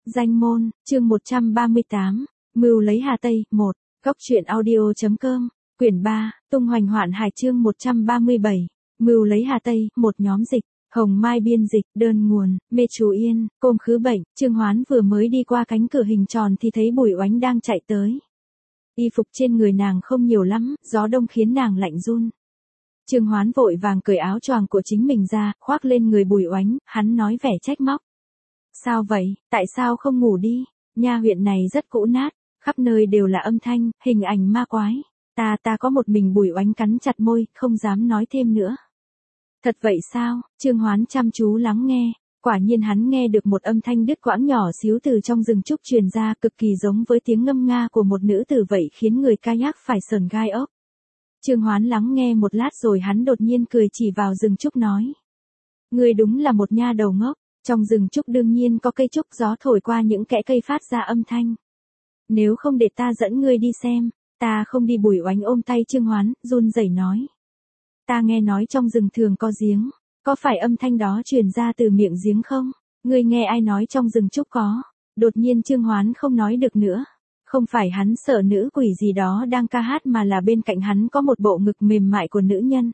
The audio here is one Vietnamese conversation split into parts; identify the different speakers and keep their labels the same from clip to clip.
Speaker 1: Danh môn, chương 138, Mưu lấy Hà Tây, 1, Góc truyện audio.com, quyển 3, Tung hoành hoạn hải chương 137, Mưu lấy Hà Tây, một nhóm dịch, Hồng Mai biên dịch, đơn nguồn, Mê Chú Yên, Côm Khứ Bệnh, Trương Hoán vừa mới đi qua cánh cửa hình tròn thì thấy Bùi Oánh đang chạy tới. Y phục trên người nàng không nhiều lắm, gió đông khiến nàng lạnh run. Trương Hoán vội vàng cởi áo choàng của chính mình ra, khoác lên người Bùi Oánh, hắn nói vẻ trách móc. Sao vậy, tại sao không ngủ đi, nha huyện này rất cũ nát, khắp nơi đều là âm thanh, hình ảnh ma quái. Ta có một mình. Bùi Oánh cắn chặt môi, không dám nói thêm nữa. Thật vậy sao? Trương Hoán chăm chú lắng nghe, quả nhiên hắn nghe được một âm thanh đứt quãng nhỏ xíu từ trong rừng trúc truyền ra, cực kỳ giống với tiếng ngâm nga của một nữ tử vậy, khiến người kayak phải sởn gai ốc. Trương Hoán lắng nghe một lát rồi hắn đột nhiên cười chỉ vào rừng trúc nói. Ngươi đúng là một nha đầu ngốc, trong rừng trúc đương nhiên có cây trúc, gió thổi qua những kẽ cây phát ra âm thanh. Nếu không để ta dẫn ngươi đi xem. Ta không đi. Bùi Oánh ôm tay Trương Hoán, run rẩy nói. Ta nghe nói trong rừng thường có giếng, có phải âm thanh đó truyền ra từ miệng giếng không? Ngươi nghe ai nói trong rừng trúc có? Đột nhiên Trương Hoán không nói được nữa. Không phải hắn sợ nữ quỷ gì đó đang ca hát, mà là bên cạnh hắn có một bộ ngực mềm mại của nữ nhân.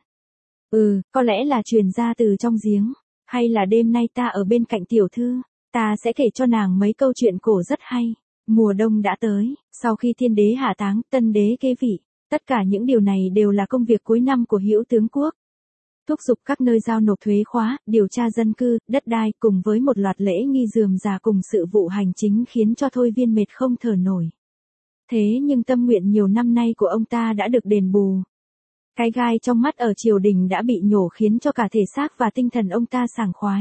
Speaker 1: Có lẽ là truyền ra từ trong giếng, hay là đêm nay ta ở bên cạnh tiểu thư, ta sẽ kể cho nàng mấy câu chuyện cổ rất hay. Mùa đông đã tới, sau khi thiên đế hạ táng, tân đế kế vị, tất cả những điều này đều là công việc cuối năm của Hữu tướng quốc. Thúc giục các nơi giao nộp thuế khóa, điều tra dân cư, đất đai, cùng với một loạt lễ nghi rườm rà cùng sự vụ hành chính khiến cho Thôi Viên mệt không thở nổi. Thế nhưng tâm nguyện nhiều năm nay của ông ta đã được đền bù. Cái gai trong mắt ở triều đình đã bị nhổ, khiến cho cả thể xác và tinh thần ông ta sảng khoái.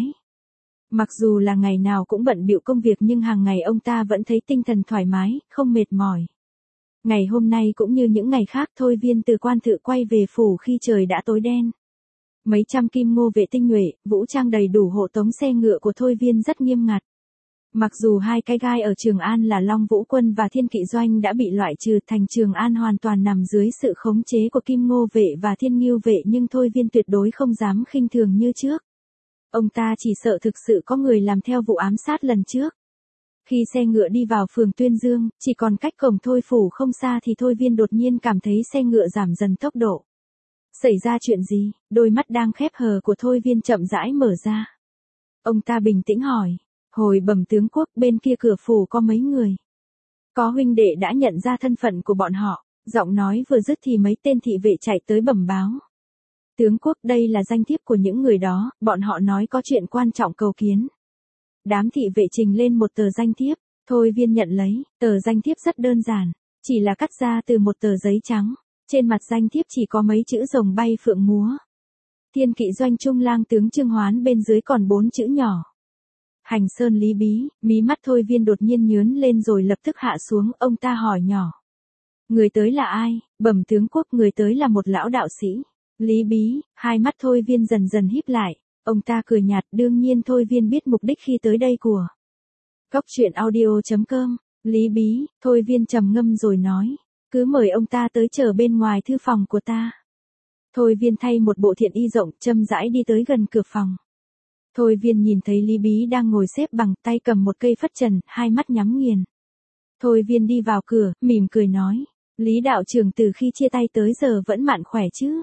Speaker 1: Mặc dù là ngày nào cũng bận bịu công việc nhưng hàng ngày ông ta vẫn thấy tinh thần thoải mái, không mệt mỏi. Ngày hôm nay cũng như những ngày khác, Thôi Viên từ quan thự quay về phủ khi trời đã tối đen. Mấy trăm kim ngô vệ tinh nhuệ, vũ trang đầy đủ hộ tống xe ngựa của Thôi Viên rất nghiêm ngặt. Mặc dù hai cái gai ở Trường An là Long Vũ Quân và Thiên Kỵ Doanh đã bị loại trừ, thành Trường An hoàn toàn nằm dưới sự khống chế của Kim Ngô vệ và Thiên Ngưu vệ, nhưng Thôi Viên tuyệt đối không dám khinh thường như trước. Ông ta chỉ sợ thực sự có người làm theo vụ ám sát lần trước. Khi xe ngựa đi vào phường Tuyên Dương, chỉ còn cách cổng Thôi phủ không xa thì Thôi Viên đột nhiên cảm thấy xe ngựa giảm dần tốc độ. Xảy ra chuyện gì? Đôi mắt đang khép hờ của Thôi Viên chậm rãi mở ra. Ông ta bình tĩnh hỏi. Hồi bẩm tướng quốc, bên kia cửa phủ có mấy người. Có huynh đệ đã nhận ra thân phận của bọn họ. Giọng nói vừa dứt thì mấy tên thị vệ chạy tới bẩm báo. Tướng quốc, đây là danh thiếp của những người đó, bọn họ nói có chuyện quan trọng cầu kiến. Đám thị vệ trình lên một tờ danh thiếp, Thôi Viên nhận lấy, tờ danh thiếp rất đơn giản, chỉ là cắt ra từ một tờ giấy trắng, trên mặt danh thiếp chỉ có mấy chữ rồng bay phượng múa. Thiên Kỵ Doanh Trung lang tướng Trương Hoán, bên dưới còn 4 chữ nhỏ. Hành Sơn Lý Bí. Mí mắt Thôi Viên đột nhiên nhướng lên rồi lập tức hạ xuống, ông ta hỏi nhỏ. Người tới là ai? Bẩm tướng quốc, người tới là một lão đạo sĩ. Lý Bí. Hai mắt Thôi Viên dần dần híp lại, ông ta cười nhạt, đương nhiên Thôi Viên biết mục đích khi tới đây của. Góc truyện audio.com. Lý Bí. Thôi Viên trầm ngâm rồi nói, cứ mời ông ta tới chờ bên ngoài thư phòng của ta. Thôi Viên thay một bộ thiện y rộng, chậm rãi đi tới gần cửa phòng. Thôi Viên nhìn thấy Lý Bí đang ngồi xếp bằng, tay cầm một cây phất trần, hai mắt nhắm nghiền. Thôi Viên đi vào cửa, mỉm cười nói, Lý đạo trưởng từ khi chia tay tới giờ vẫn mạnh khỏe chứ?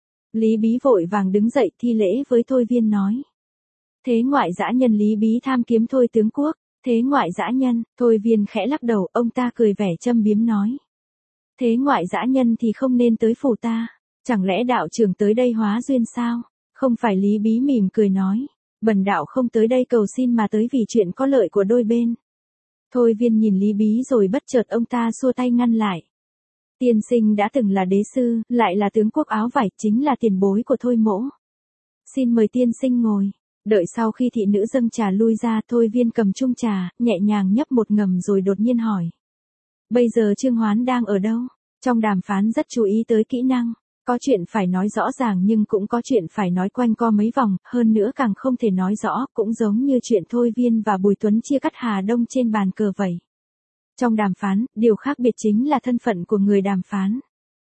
Speaker 1: Lý Bí vội vàng đứng dậy thi lễ với Thôi Viên nói. Thế ngoại dã nhân. Lý Bí tham kiếm Thôi tướng quốc. Thế ngoại dã nhân. Thôi Viên khẽ lắc đầu, ông ta cười vẻ châm biếm nói. Thế ngoại dã nhân thì không nên tới phủ ta, chẳng lẽ đạo trưởng tới đây hóa duyên sao? Không phải. Lý Bí mỉm cười nói. Bần đạo không tới đây cầu xin mà tới vì chuyện có lợi của đôi bên. Thôi Viên nhìn Lý Bí rồi bất chợt ông ta xua tay ngăn lại. Tiên sinh đã từng là đế sư, lại là tướng quốc áo vải, chính là tiền bối của Thôi mỗ. Xin mời tiên sinh ngồi. Đợi sau khi thị nữ dâng trà lui ra, Thôi Viên cầm chung trà, nhẹ nhàng nhấp một ngầm rồi đột nhiên hỏi. Bây giờ Trương Hoán đang ở đâu? Trong đàm phán rất chú ý tới kỹ năng. Có chuyện phải nói rõ ràng nhưng cũng có chuyện phải nói quanh co mấy vòng, hơn nữa càng không thể nói rõ, cũng giống như chuyện Thôi Viên và Bùi Tuấn chia cắt Hà Đông trên bàn cờ vậy. Trong đàm phán, điều khác biệt chính là thân phận của người đàm phán.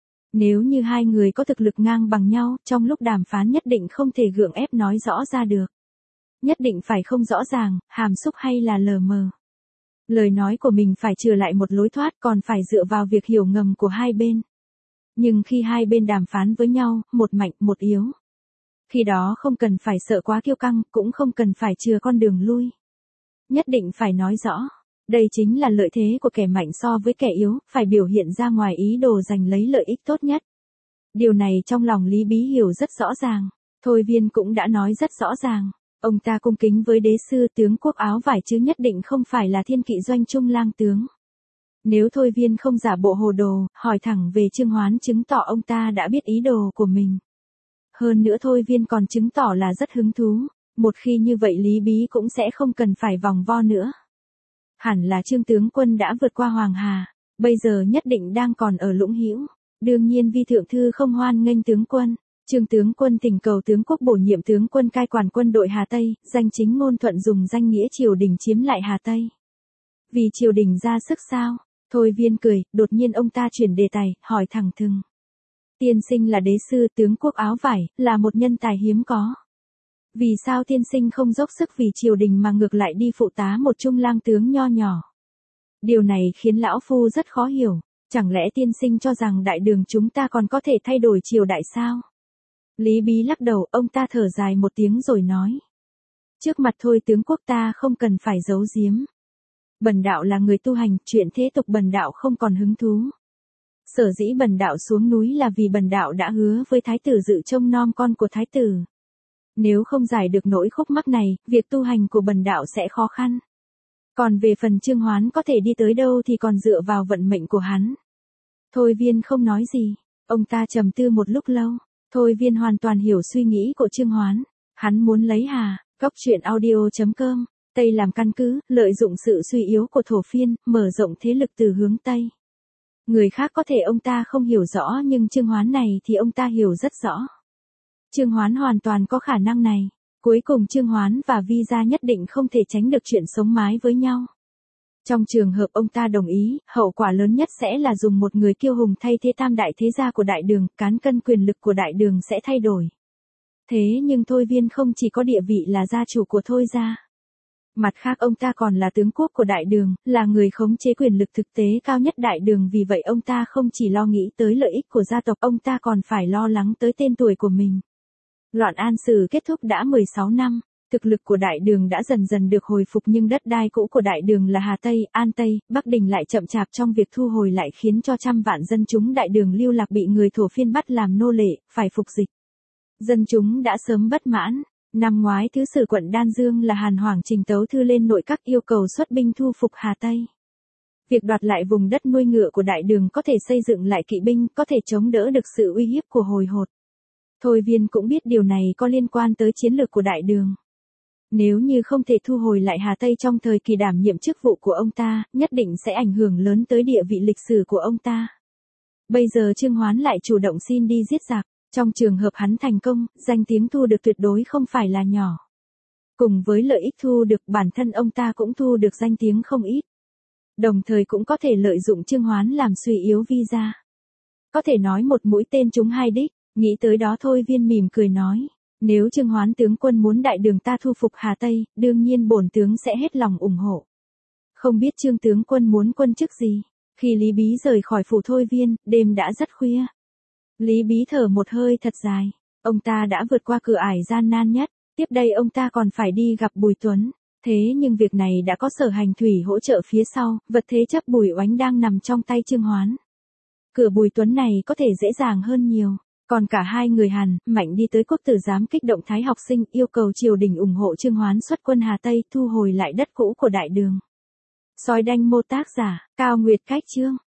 Speaker 1: Nếu như hai người có thực lực ngang bằng nhau, trong lúc đàm phán nhất định không thể gượng ép nói rõ ra được. Nhất định phải không rõ ràng, hàm xúc hay là lờ mờ. Lời nói của mình phải chừa lại một lối thoát, còn phải dựa vào việc hiểu ngầm của hai bên. Nhưng khi hai bên đàm phán với nhau, một mạnh, một yếu. Khi đó không cần phải sợ quá kiêu căng, cũng không cần phải chừa con đường lui. Nhất định phải nói rõ. Đây chính là lợi thế của kẻ mạnh so với kẻ yếu, phải biểu hiện ra ngoài ý đồ giành lấy lợi ích tốt nhất. Điều này trong lòng Lý Bí hiểu rất rõ ràng. Thôi Viên cũng đã nói rất rõ ràng. Ông ta cung kính với đế sư tướng quốc áo vải chứ nhất định không phải là Thiên Kỵ doanh trung lang tướng. Nếu Thôi Viên không giả bộ hồ đồ, hỏi thẳng về Trương Hoán chứng tỏ ông ta đã biết ý đồ của mình. Hơn nữa Thôi Viên còn chứng tỏ là rất hứng thú. Một khi như vậy Lý Bí cũng sẽ không cần phải vòng vo nữa. Hẳn là Trương tướng quân đã vượt qua Hoàng Hà, bây giờ nhất định đang còn ở Lũng Hữu. Đương nhiên vi thượng thư không hoan nghênh tướng quân. Trương tướng quân thỉnh cầu tướng quốc bổ nhiệm tướng quân cai quản quân đội Hà Tây, danh chính ngôn thuận dùng danh nghĩa triều đình chiếm lại Hà Tây. Vì triều đình ra sức sao? Thôi Viên cười, đột nhiên ông ta chuyển đề tài, hỏi thẳng thừng. Tiên sinh là đế sư tướng quốc áo vải, là một nhân tài hiếm có. Vì sao tiên sinh không dốc sức vì triều đình mà ngược lại đi phụ tá một trung lang tướng nho nhỏ? Điều này khiến lão phu rất khó hiểu. Chẳng lẽ tiên sinh cho rằng đại đường chúng ta còn có thể thay đổi triều đại sao? Lý Bí lắc đầu, ông ta thở dài một tiếng rồi nói. Trước mặt Thôi tướng quốc ta không cần phải giấu giếm. Bần đạo là người tu hành, chuyện thế tục bần đạo không còn hứng thú. Sở dĩ bần đạo xuống núi là vì bần đạo đã hứa với thái tử Dự trông nom con của thái tử. Nếu không giải được nỗi khúc mắc này, việc tu hành của bần đạo sẽ khó khăn. Còn về phần Trương Hoán có thể đi tới đâu thì còn dựa vào vận mệnh của hắn. Thôi Viên không nói gì, ông ta trầm tư một lúc lâu. Thôi Viên hoàn toàn hiểu suy nghĩ của Trương Hoán. Hắn muốn lấy Hà, Cốc truyện audio.com, Tây làm căn cứ, lợi dụng sự suy yếu của thổ phiên, mở rộng thế lực từ hướng Tây. Người khác có thể ông ta không hiểu rõ nhưng Trương Hoán này thì ông ta hiểu rất rõ. Trương Hoán hoàn toàn có khả năng này. Cuối cùng Trương Hoán và Vi gia nhất định không thể tránh được chuyện sống mái với nhau. Trong trường hợp ông ta đồng ý, hậu quả lớn nhất sẽ là dùng một người kiêu hùng thay thế tam đại thế gia của đại đường, cán cân quyền lực của đại đường sẽ thay đổi. Thế nhưng Thôi Viên không chỉ có địa vị là gia chủ của Thôi gia. Mặt khác ông ta còn là tướng quốc của đại đường, là người khống chế quyền lực thực tế cao nhất đại đường, vì vậy ông ta không chỉ lo nghĩ tới lợi ích của gia tộc, ông ta còn phải lo lắng tới tên tuổi của mình. Loạn An Sử kết thúc đã 16 năm, thực lực của đại đường đã dần dần được hồi phục nhưng đất đai cũ của đại đường là Hà Tây, An Tây, Bắc Đình lại chậm chạp trong việc thu hồi lại khiến cho trăm vạn dân chúng đại đường lưu lạc bị người thổ phiên bắt làm nô lệ, phải phục dịch. Dân chúng đã sớm bất mãn. Năm ngoái thứ sử quận Đan Dương là Hàn Hoảng trình tấu thư lên nội các yêu cầu xuất binh thu phục Hà Tây. Việc đoạt lại vùng đất nuôi ngựa của đại đường có thể xây dựng lại kỵ binh, có thể chống đỡ được sự uy hiếp của Hồi Hột. Thôi Viên cũng biết điều này có liên quan tới chiến lược của đại đường. Nếu như không thể thu hồi lại Hà Tây trong thời kỳ đảm nhiệm chức vụ của ông ta, nhất định sẽ ảnh hưởng lớn tới địa vị lịch sử của ông ta. Bây giờ Trương Hoán lại chủ động xin đi giết giặc. Trong trường hợp hắn thành công, danh tiếng thu được tuyệt đối không phải là nhỏ. Cùng với lợi ích thu được, bản thân ông ta cũng thu được danh tiếng không ít. Đồng thời cũng có thể lợi dụng Trương Hoán làm suy yếu Vi gia. Có thể nói một mũi tên trúng hai đích, nghĩ tới đó Thôi Viên mỉm cười nói. Nếu Trương Hoán tướng quân muốn đại đường ta thu phục Hà Tây, đương nhiên bổn tướng sẽ hết lòng ủng hộ. Không biết Trương tướng quân muốn quân chức gì? Khi Lý Bí rời khỏi phủ Thôi Viên, đêm đã rất khuya. Lý Bí thở một hơi thật dài. Ông ta đã vượt qua cửa ải gian nan nhất. Tiếp đây ông ta còn phải đi gặp Bùi Tuấn. Thế nhưng việc này đã có Sở Hành Thủy hỗ trợ phía sau, vật thế chấp Bùi Oánh đang nằm trong tay Trương Hoán. Cửa Bùi Tuấn này có thể dễ dàng hơn nhiều. Còn cả hai người Hàn, Mạnh đi tới quốc tử giám kích động Thái học sinh, yêu cầu triều đình ủng hộ Trương Hoán xuất quân Hà Tây, thu hồi lại đất cũ của đại đường. Sói đanh mô tác giả, Cao Nguyệt cách chương.